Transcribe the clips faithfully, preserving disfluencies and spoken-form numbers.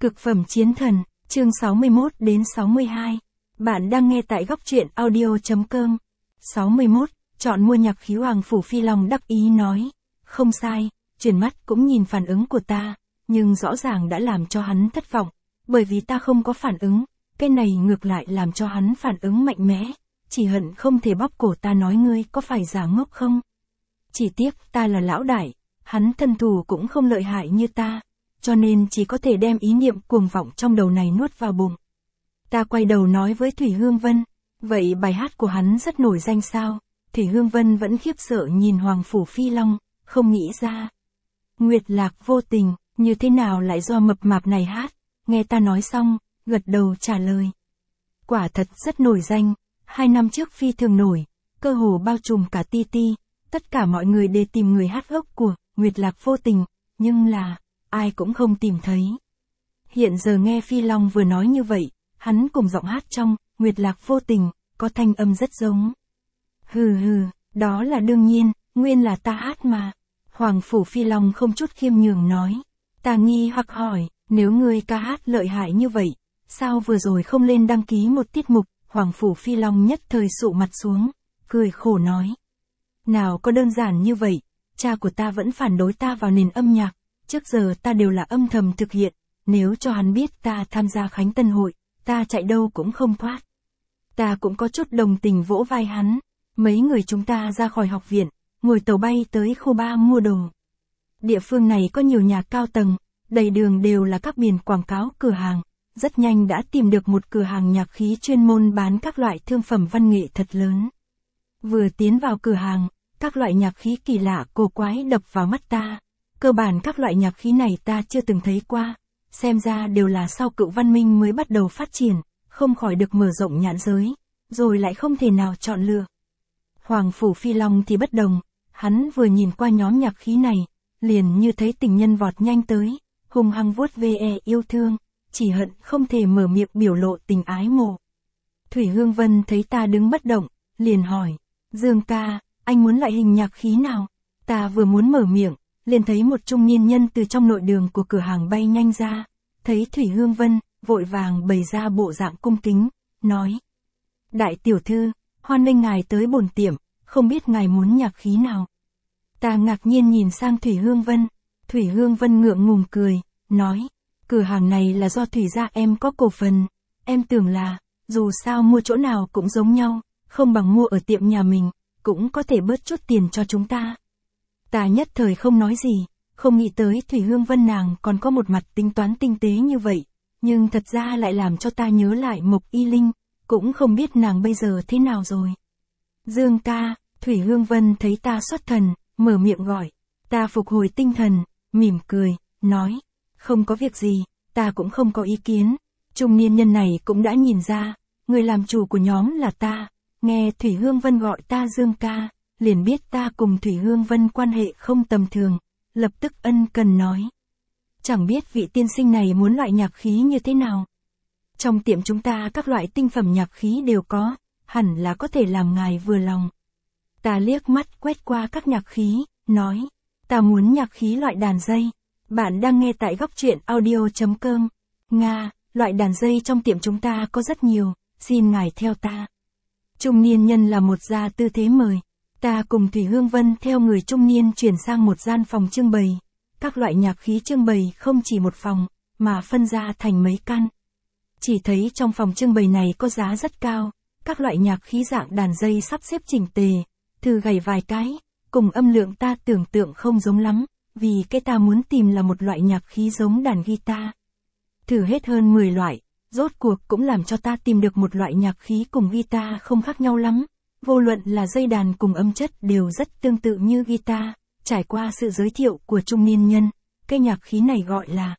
Cực phẩm chiến thần, chương sáu mươi mốt đến sáu mươi hai. Bạn đang nghe tại góc truyện audio chấm com. sáu mươi mốt, chọn mua nhạc khí Hoàng Phủ Phi Long đắc ý nói. Không sai, chuyển mắt cũng nhìn phản ứng của ta, nhưng rõ ràng đã làm cho hắn thất vọng, bởi vì ta không có phản ứng, cái này ngược lại làm cho hắn phản ứng mạnh mẽ, chỉ hận không thể bóp cổ ta nói ngươi có phải giả ngốc không. Chỉ tiếc ta là lão đại, hắn thân thủ cũng không lợi hại như ta, cho nên chỉ có thể đem ý niệm cuồng vọng trong đầu này nuốt vào bụng. Ta quay đầu nói với Thủy Hương Vân, vậy bài hát của hắn rất nổi danh sao? Thủy Hương Vân vẫn khiếp sợ nhìn Hoàng Phủ Phi Long, không nghĩ ra. Nguyệt Lạc Vô Tình, như thế nào lại do mập mạp này hát? Nghe ta nói xong, gật đầu trả lời. Quả thật rất nổi danh, hai năm trước phi thường nổi, cơ hồ bao trùm cả ti ti, tất cả mọi người đều tìm người hát gốc của Nguyệt Lạc Vô Tình, nhưng là, ai cũng không tìm thấy. Hiện giờ nghe Phi Long vừa nói như vậy, hắn cùng giọng hát trong Nguyệt Lạc Vô Tình, có thanh âm rất giống. Hừ hừ, đó là đương nhiên, nguyên là ta hát mà. Hoàng Phủ Phi Long không chút khiêm nhường nói. Ta nghi hoặc hỏi, nếu ngươi ca hát lợi hại như vậy, sao vừa rồi không lên đăng ký một tiết mục? Hoàng Phủ Phi Long nhất thời sụ mặt xuống, cười khổ nói. Nào có đơn giản như vậy, cha của ta vẫn phản đối ta vào nền âm nhạc, trước giờ ta đều là âm thầm thực hiện, nếu cho hắn biết ta tham gia Khánh Tân hội, ta chạy đâu cũng không thoát. Ta cũng có chút đồng tình vỗ vai hắn, mấy người chúng ta ra khỏi học viện, ngồi tàu bay tới khu ba mua đồ. Địa phương này có nhiều nhà cao tầng, đầy đường đều là các biển quảng cáo cửa hàng, rất nhanh đã tìm được một cửa hàng nhạc khí chuyên môn bán các loại thương phẩm văn nghệ thật lớn. Vừa tiến vào cửa hàng, các loại nhạc khí kỳ lạ cổ quái đập vào mắt ta. Cơ bản các loại nhạc khí này ta chưa từng thấy qua, xem ra đều là sau Cựu Văn Minh mới bắt đầu phát triển, không khỏi được mở rộng nhãn giới, rồi lại không thể nào chọn lựa. Hoàng Phủ Phi Long thì bất đồng, hắn vừa nhìn qua nhóm nhạc khí này, liền như thấy tình nhân vọt nhanh tới, hung hăng vuốt ve yêu thương, chỉ hận không thể mở miệng biểu lộ tình ái mộ. Thủy Hương Vân thấy ta đứng bất động, liền hỏi, Dương ca, anh muốn loại hình nhạc khí nào? Ta vừa muốn mở miệng, liền thấy một trung niên nhân từ trong nội đường của cửa hàng bay nhanh ra, thấy Thủy Hương Vân, vội vàng bày ra bộ dạng cung kính, nói. Đại tiểu thư, hoan nghênh ngài tới bổn tiệm, không biết ngài muốn nhạc khí nào? Ta ngạc nhiên nhìn sang Thủy Hương Vân, Thủy Hương Vân ngượng ngùng cười, nói, cửa hàng này là do Thủy gia em có cổ phần, em tưởng là, dù sao mua chỗ nào cũng giống nhau, không bằng mua ở tiệm nhà mình, cũng có thể bớt chút tiền cho chúng ta. Ta nhất thời không nói gì, không nghĩ tới Thủy Hương Vân nàng còn có một mặt tính toán tinh tế như vậy, nhưng thật ra lại làm cho ta nhớ lại Mộc Y Linh, cũng không biết nàng bây giờ thế nào rồi. Dương ca, Thủy Hương Vân thấy ta xuất thần, mở miệng gọi, ta phục hồi tinh thần, mỉm cười, nói, không có việc gì, ta cũng không có ý kiến, trung niên nhân này cũng đã nhìn ra, người làm chủ của nhóm là ta, nghe Thủy Hương Vân gọi ta Dương ca, liền biết ta cùng Thủy Hương Vân quan hệ không tầm thường, lập tức ân cần nói. Chẳng biết vị tiên sinh này muốn loại nhạc khí như thế nào. Trong tiệm chúng ta các loại tinh phẩm nhạc khí đều có, hẳn là có thể làm ngài vừa lòng. Ta liếc mắt quét qua các nhạc khí, nói, ta muốn nhạc khí loại đàn dây. Bạn đang nghe tại góc truyện audio chấm com. Nga, loại đàn dây trong tiệm chúng ta có rất nhiều, xin ngài theo ta. Trung niên nhân là một gia tư thế mời. Ta cùng Thủy Hương Vân theo người trung niên chuyển sang một gian phòng trưng bày. Các loại nhạc khí trưng bày không chỉ một phòng, mà phân ra thành mấy căn. Chỉ thấy trong phòng trưng bày này có giá rất cao, các loại nhạc khí dạng đàn dây sắp xếp chỉnh tề, thử gảy vài cái, cùng âm lượng ta tưởng tượng không giống lắm, vì cái ta muốn tìm là một loại nhạc khí giống đàn guitar. Thử hết hơn mười loại, rốt cuộc cũng làm cho ta tìm được một loại nhạc khí cùng guitar không khác nhau lắm. Vô luận là dây đàn cùng âm chất đều rất tương tự như guitar, trải qua sự giới thiệu của trung niên nhân, cái nhạc khí này gọi là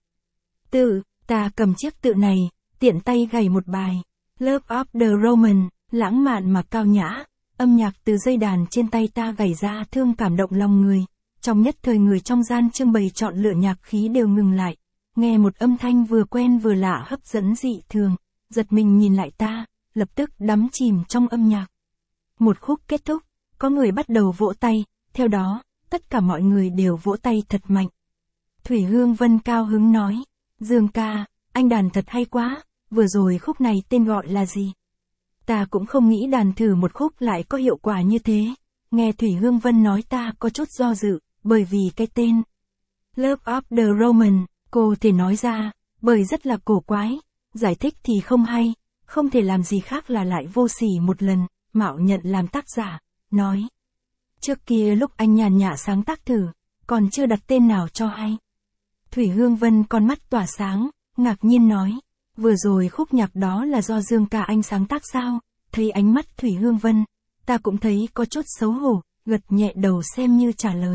tự, ta cầm chiếc tự này, tiện tay gảy một bài, Love of the Roman, lãng mạn mà cao nhã, âm nhạc từ dây đàn trên tay ta gảy ra thương cảm động lòng người, trong nhất thời người trong gian trưng bày chọn lựa nhạc khí đều ngừng lại, nghe một âm thanh vừa quen vừa lạ hấp dẫn dị thường, giật mình nhìn lại ta, lập tức đắm chìm trong âm nhạc. Một khúc kết thúc, có người bắt đầu vỗ tay, theo đó, tất cả mọi người đều vỗ tay thật mạnh. Thủy Hương Vân cao hứng nói, Dương ca, anh đàn thật hay quá, vừa rồi khúc này tên gọi là gì? Ta cũng không nghĩ đàn thử một khúc lại có hiệu quả như thế. Nghe Thủy Hương Vân nói ta có chút do dự, bởi vì cái tên Love of the Roman, cô thể nói ra, bởi rất là cổ quái, giải thích thì không hay, không thể làm gì khác là lại vô sỉ một lần, mạo nhận làm tác giả, nói. Trước kia lúc anh nhàn nhã sáng tác thử, còn chưa đặt tên nào cho hay. Thủy Hương Vân con mắt tỏa sáng, ngạc nhiên nói, vừa rồi khúc nhạc đó là do Dương ca anh sáng tác sao? Thấy ánh mắt Thủy Hương Vân, ta cũng thấy có chút xấu hổ, gật nhẹ đầu xem như trả lời.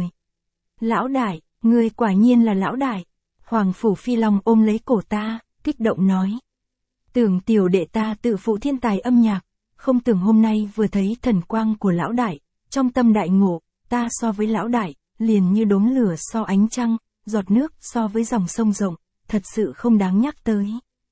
Lão đại, ngươi quả nhiên là lão đại. Hoàng Phủ Phi Long ôm lấy cổ ta, kích động nói. Tưởng tiểu đệ ta tự phụ thiên tài âm nhạc, không tưởng hôm nay vừa thấy thần quang của lão đại, trong tâm đại ngộ, ta so với lão đại, liền như đốm lửa so ánh trăng, giọt nước so với dòng sông rộng, thật sự không đáng nhắc tới.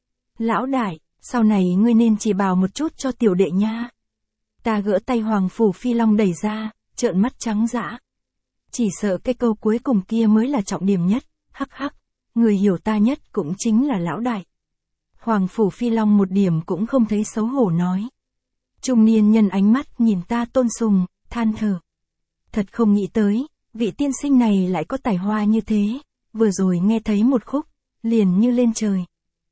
Lão đại, sau này ngươi nên chỉ bảo một chút cho tiểu đệ nha. Ta gỡ tay Hoàng Phủ Phi Long đẩy ra, trợn mắt trắng dã. Chỉ sợ cái câu cuối cùng kia mới là trọng điểm nhất, hắc hắc, người hiểu ta nhất cũng chính là lão đại. Hoàng Phủ Phi Long một điểm cũng không thấy xấu hổ nói. Trung niên nhân ánh mắt nhìn ta tôn sùng, than thở. Thật không nghĩ tới, vị tiên sinh này lại có tài hoa như thế, vừa rồi nghe thấy một khúc, liền như lên trời.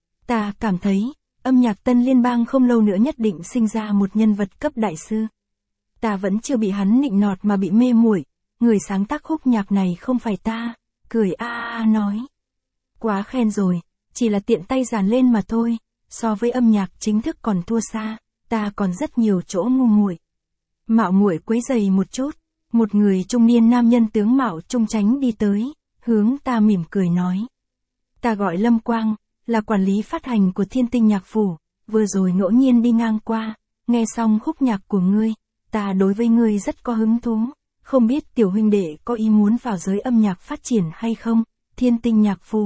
Ta cảm thấy, âm nhạc Tân Liên bang không lâu nữa nhất định sinh ra một nhân vật cấp đại sư. Ta vẫn chưa bị hắn nịnh nọt mà bị mê muội, người sáng tác khúc nhạc này không phải ta, cười a a nói. Quá khen rồi, chỉ là tiện tay dàn lên mà thôi, so với âm nhạc chính thức còn thua xa, ta còn rất nhiều chỗ ngu muội. Mạo muội quấy giày một chút, một người trung niên nam nhân tướng mạo trung tránh đi tới, hướng ta mỉm cười nói. Ta gọi Lâm Quang, là quản lý phát hành của Thiên Tinh Nhạc Phủ, vừa rồi ngẫu nhiên đi ngang qua, nghe xong khúc nhạc của ngươi, ta đối với ngươi rất có hứng thú, không biết tiểu huynh đệ có ý muốn vào giới âm nhạc phát triển hay không, Thiên Tinh Nhạc Phủ.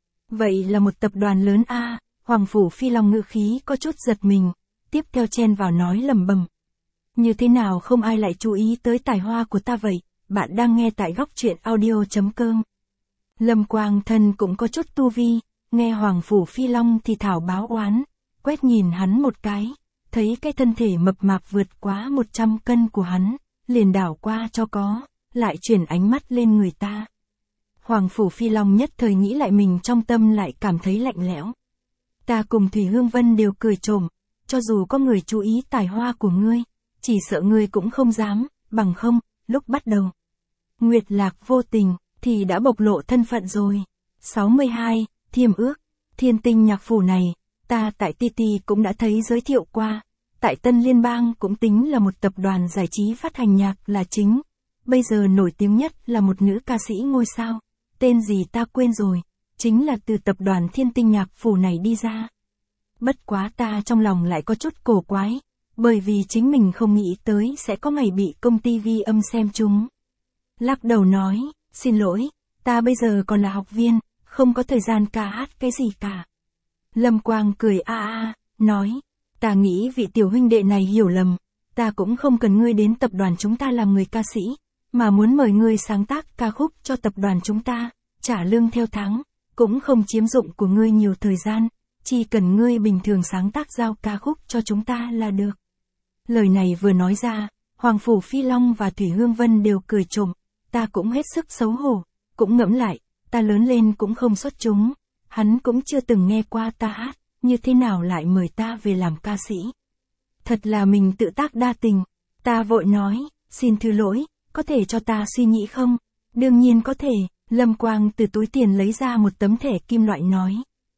Vậy là một tập đoàn lớn a. À, Hoàng Phủ Phi Long ngữ khí có chút giật mình, tiếp theo chen vào nói lầm bầm. Như thế nào không ai lại chú ý tới tài hoa của ta vậy, bạn đang nghe tại góc truyện audio.com. Lâm Quang Thân cũng có chút tu vi, nghe Hoàng Phủ Phi Long thì thảo báo oán, quét nhìn hắn một cái, thấy cái thân thể mập mạp vượt quá một trăm cân của hắn, liền đảo qua cho có, lại chuyển ánh mắt lên người ta. Hoàng Phủ Phi Long nhất thời nghĩ lại mình trong tâm lại cảm thấy lạnh lẽo. Ta cùng Thủy Hương Vân đều cười trộm, cho dù có người chú ý tài hoa của ngươi, chỉ sợ ngươi cũng không dám, bằng không, lúc bắt đầu. Nguyệt Lạc vô tình, thì đã bộc lộ thân phận rồi. sáu mươi hai, Thiêm ước, Thiên Tinh Nhạc Phủ này, ta tại Ti Ti cũng đã thấy giới thiệu qua, tại Tân Liên bang cũng tính là một tập đoàn giải trí phát hành nhạc là chính. Bây giờ nổi tiếng nhất là một nữ ca sĩ ngôi sao, tên gì ta quên rồi, chính là từ tập đoàn Thiên Tinh Nhạc Phủ này đi ra. Bất quá ta trong lòng lại có chút cổ quái, bởi vì chính mình không nghĩ tới sẽ có ngày bị công ty ghi âm xem chúng. Lắc đầu nói, xin lỗi, ta bây giờ còn là học viên, không có thời gian ca hát cái gì cả. Lâm Quang cười a a, nói, ta nghĩ vị tiểu huynh đệ này hiểu lầm, ta cũng không cần ngươi đến tập đoàn chúng ta làm người ca sĩ, mà muốn mời ngươi sáng tác ca khúc cho tập đoàn chúng ta, trả lương theo tháng, cũng không chiếm dụng của ngươi nhiều thời gian, chỉ cần ngươi bình thường sáng tác giao ca khúc cho chúng ta là được. Lời này vừa nói ra, Hoàng Phủ Phi Long và Thủy Hương Vân đều cười trộm, ta cũng hết sức xấu hổ, cũng ngẫm lại, ta lớn lên cũng không xuất chúng, hắn cũng chưa từng nghe qua ta hát, như thế nào lại mời ta về làm ca sĩ. Thật là mình tự tác đa tình, ta vội nói, xin thứ lỗi, có thể cho ta suy nghĩ không? Đương nhiên có thể, Lâm Quang từ túi tiền lấy ra một tấm thẻ kim loại nói.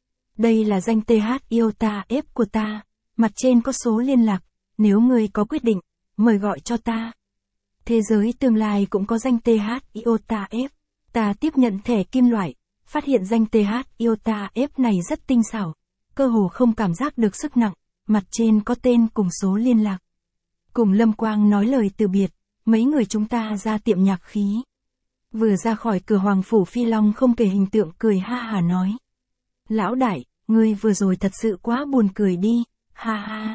Đây là danh tê hát i o t a f của ta, mặt trên có số liên lạc, nếu ngươi có quyết định, mời gọi cho ta. Thế giới tương lai cũng có danh tê hát i o t a f, ta tiếp nhận thẻ kim loại, phát hiện danh tê hát i o t a f này rất tinh xảo, cơ hồ không cảm giác được sức nặng, mặt trên có tên cùng số liên lạc. Cùng Lâm Quang nói lời từ biệt, mấy người chúng ta ra tiệm nhạc khí. Vừa ra khỏi cửa Hoàng Phủ Phi Long không kể hình tượng cười ha hà nói. Lão đại, ngươi vừa rồi thật sự quá buồn cười đi, ha ha.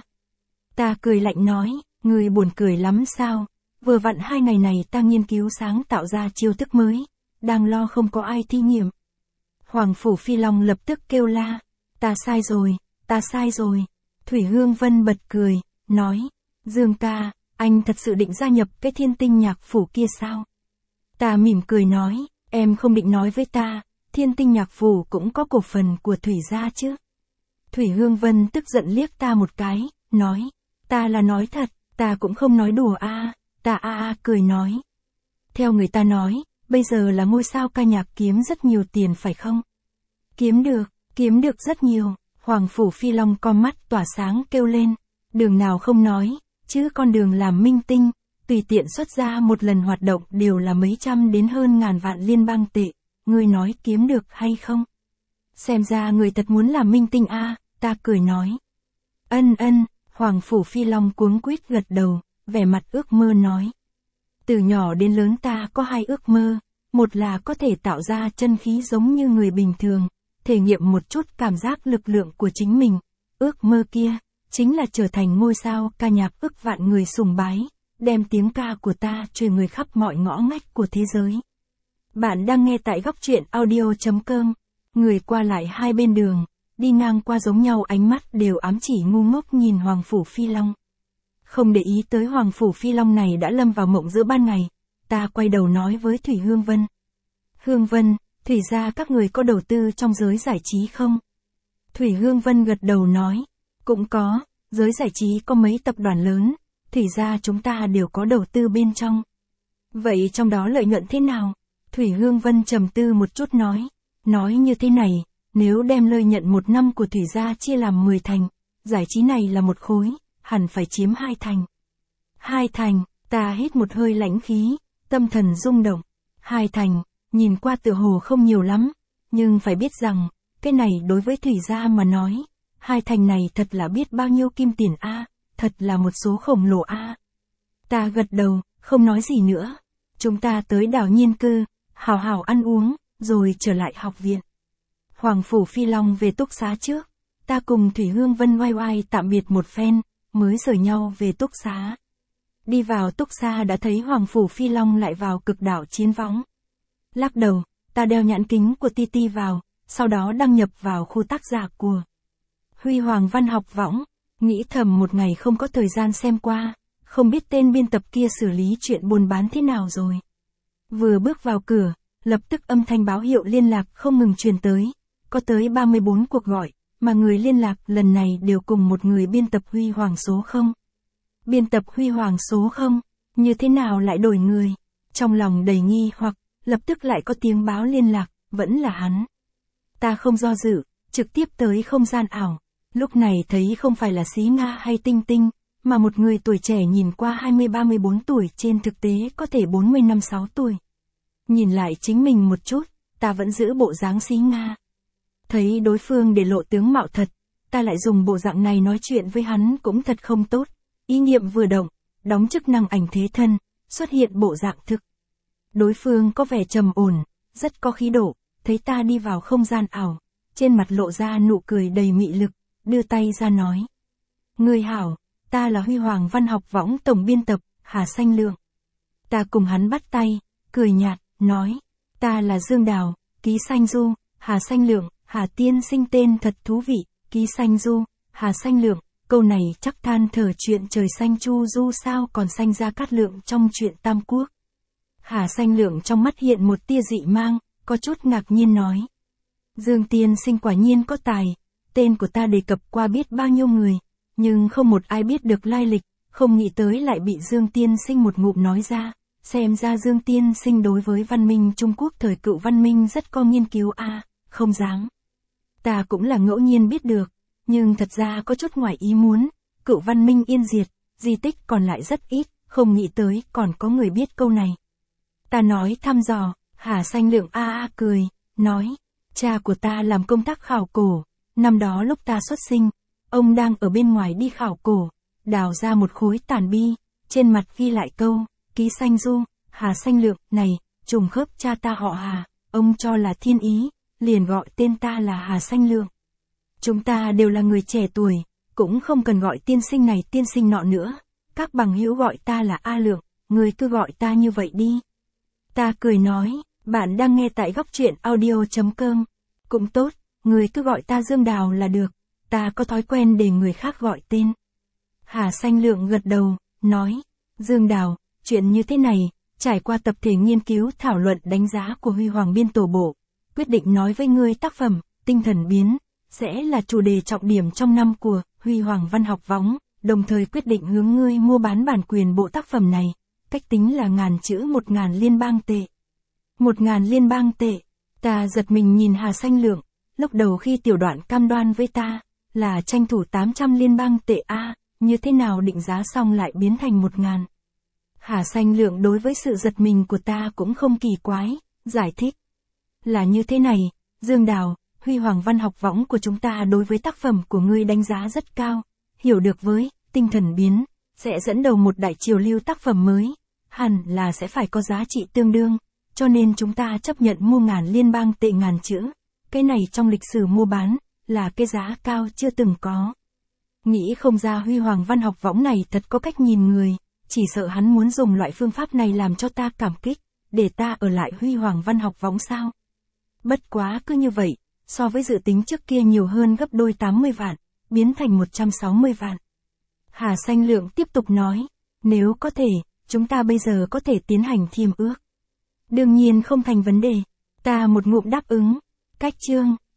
Ta cười lạnh nói, ngươi buồn cười lắm sao, vừa vặn hai ngày này ta nghiên cứu sáng tạo ra chiêu thức mới, đang lo không có ai thi nghiệm. Hoàng Phủ Phi Long lập tức kêu la, Ta sai rồi, ta sai rồi. Thủy Hương Vân bật cười, nói, Dương ca, anh thật sự định gia nhập cái Thiên Tinh Nhạc Phủ kia sao? Ta mỉm cười nói, em không định nói với ta, Thiên Tinh Nhạc Phủ cũng có cổ phần của Thủy gia chứ? Thủy Hương Vân tức giận liếc ta một cái, nói, ta là nói thật, ta cũng không nói đùa a. Ta a a cười nói. Theo người ta nói, bây giờ là ngôi sao ca nhạc kiếm rất nhiều tiền phải không? Kiếm được, kiếm được rất nhiều. Hoàng Phủ Phi Long con mắt tỏa sáng kêu lên, đường nào không nói, chứ con đường làm minh tinh, tùy tiện xuất ra một lần hoạt động đều là mấy trăm đến hơn ngàn vạn liên bang tệ, ngươi nói kiếm được hay không? Xem ra người thật muốn làm minh tinh a. Ta cười nói. Ân ân, Hoàng Phủ Phi Long cuống quýt gật đầu, vẻ mặt ước mơ nói. Từ nhỏ đến lớn ta có hai ước mơ, một là có thể tạo ra chân khí giống như người bình thường, thể nghiệm một chút cảm giác lực lượng của chính mình. Ước mơ kia, chính là trở thành ngôi sao ca nhạc ức vạn người sùng bái, đem tiếng ca của ta truyền người khắp mọi ngõ ngách của thế giới. Bạn đang nghe tại góc truyện audio chấm com, người qua lại hai bên đường, đi ngang qua giống nhau ánh mắt đều ám chỉ ngu ngốc nhìn Hoàng Phủ Phi Long. Không để ý tới Hoàng Phủ Phi Long này đã lâm vào mộng giữa ban ngày, ta quay đầu nói với Thủy Hương Vân. Hương Vân, Thủy gia các người có đầu tư trong giới giải trí không? Thủy Hương Vân gật đầu nói, cũng có, giới giải trí có mấy tập đoàn lớn, Thủy gia chúng ta đều có đầu tư bên trong. Vậy trong đó lợi nhuận thế nào? Thủy Hương Vân trầm tư một chút nói, nói như thế này, nếu đem lợi nhuận một năm của Thủy gia chia làm mười thành, giải trí này là một khối, hẳn phải chiếm hai thành. Hai thành, ta hít một hơi lãnh khí, tâm thần rung động. Hai thành, nhìn qua tựa hồ không nhiều lắm, nhưng phải biết rằng, cái này đối với Thủy gia mà nói, hai thành này thật là biết bao nhiêu kim tiền a, thật là một số khổng lồ a. Ta gật đầu, không nói gì nữa. Chúng ta tới đảo Nhiên Cư, hào hào ăn uống, rồi trở lại học viện. Hoàng Phủ Phi Long về túc xá trước, ta cùng Thủy Hương Vân oai oai tạm biệt một phen, mới rời nhau về túc xá. Đi vào túc xá đã thấy Hoàng Phủ Phi Long lại vào cực đảo Chiến Võng. Lắc đầu, ta đeo nhãn kính của Ti Ti vào, sau đó đăng nhập vào khu tác giả của Huy Hoàng Văn học võng, nghĩ thầm một ngày không có thời gian xem qua, không biết tên biên tập kia xử lý chuyện buôn bán thế nào rồi. Vừa bước vào cửa, lập tức âm thanh báo hiệu liên lạc không ngừng truyền tới, có tới ba mươi bốn cuộc gọi, mà người liên lạc lần này đều cùng một người biên tập Huy Hoàng số không. Biên tập Huy Hoàng số không, như thế nào lại đổi người? Trong lòng đầy nghi hoặc, lập tức lại có tiếng báo liên lạc, vẫn là hắn. Ta không do dự, trực tiếp tới không gian ảo, lúc này thấy không phải là Xí Nga hay Tinh Tinh, mà một người tuổi trẻ nhìn qua hai mươi ba mươi bốn tuổi trên thực tế có thể bốn mươi năm sáu tuổi. Nhìn lại chính mình một chút, ta vẫn giữ bộ dáng Xí Nga. Thấy đối phương để lộ tướng mạo thật, ta lại dùng bộ dạng này nói chuyện với hắn cũng thật không tốt. Ý niệm vừa động, đóng chức năng ảnh thế thân, xuất hiện bộ dạng thực. Đối phương có vẻ trầm ổn, rất có khí độ, thấy ta đi vào không gian ảo, trên mặt lộ ra nụ cười đầy mị lực, đưa tay ra nói. Người hảo, ta là Huy Hoàng Văn học võng tổng biên tập, Hà Xanh Lượng. Ta cùng hắn bắt tay, cười nhạt, nói. Ta là Dương Đào, ký Xanh Du, Hà Xanh Lượng, Hà tiên sinh tên thật thú vị, ký Xanh Du, Hà Xanh Lượng. Câu này chắc than thở chuyện trời xanh chu du sao còn xanh ra Cát Lượng trong chuyện Tam Quốc. Hà Xanh Lượng trong mắt hiện một tia dị mang, có chút ngạc nhiên nói. Dương tiên sinh quả nhiên có tài, tên của ta đề cập qua biết bao nhiêu người, nhưng không một ai biết được lai lịch, không nghĩ tới lại bị Dương tiên sinh một ngụm nói ra, xem ra Dương tiên sinh đối với văn minh Trung Quốc thời cựu văn minh rất có nghiên cứu a, à, không dám. Ta cũng là ngẫu nhiên biết được. Nhưng thật ra có chút ngoài ý muốn, cựu văn minh yên diệt, di tích còn lại rất ít, không nghĩ tới còn có người biết câu này. Ta nói thăm dò, Hà Xanh Lượng a a cười, nói, cha của ta làm công tác khảo cổ, năm đó lúc ta xuất sinh, ông đang ở bên ngoài đi khảo cổ, đào ra một khối tàn bi, trên mặt ghi lại câu, ký Xanh Du, Hà Xanh Lượng, này, trùng khớp cha ta họ Hà, ông cho là thiên ý, liền gọi tên ta là Hà Xanh Lượng. Chúng ta đều là người trẻ tuổi, cũng không cần gọi tiên sinh này tiên sinh nọ nữa. Các bằng hữu gọi ta là A Lượng, người cứ gọi ta như vậy đi. Ta cười nói, bạn đang nghe tại góc truyện audio chấm com. Cũng tốt, người cứ gọi ta Dương Đào là được, ta có thói quen để người khác gọi tên. Hà Xanh Lượng gật đầu, nói, Dương Đào, chuyện như thế này, trải qua tập thể nghiên cứu thảo luận đánh giá của Huy Hoàng biên tổ bộ, quyết định nói với ngươi tác phẩm, Tinh Thần Biến, sẽ là chủ đề trọng điểm trong năm của Huy Hoàng Văn học võng, đồng thời quyết định hướng ngươi mua bán bản quyền bộ tác phẩm này, cách tính là ngàn chữ một ngàn liên bang tệ. Một ngàn liên bang tệ, ta giật mình nhìn Hà Xanh Lượng, lúc đầu khi tiểu đoạn cam đoan với ta, là tranh thủ tám trăm liên bang tệ a, như thế nào định giá xong lại biến thành một ngàn. Hà Xanh Lượng đối với sự giật mình của ta cũng không kỳ quái, giải thích. Là như thế này, Dương Đào, Huy Hoàng Văn học võng của chúng ta đối với tác phẩm của ngươi đánh giá rất cao, hiểu được với Tinh Thần Biến, sẽ dẫn đầu một đại triều lưu tác phẩm mới, hẳn là sẽ phải có giá trị tương đương, cho nên chúng ta chấp nhận mua ngàn liên bang tệ ngàn chữ, cái này trong lịch sử mua bán, là cái giá cao chưa từng có. Nghĩ không ra Huy Hoàng Văn học võng này thật có cách nhìn người, chỉ sợ hắn muốn dùng loại phương pháp này làm cho ta cảm kích, để ta ở lại Huy Hoàng Văn học võng sao. Bất quá cứ như vậy, so với dự tính trước kia nhiều hơn gấp đôi tám mươi vạn, biến thành một trăm sáu mươi vạn. Hà Xanh Lượng tiếp tục nói, nếu có thể, chúng ta bây giờ có thể tiến hành thiêm ước. Đương nhiên không thành vấn đề, ta một ngụm đáp ứng, cách chương.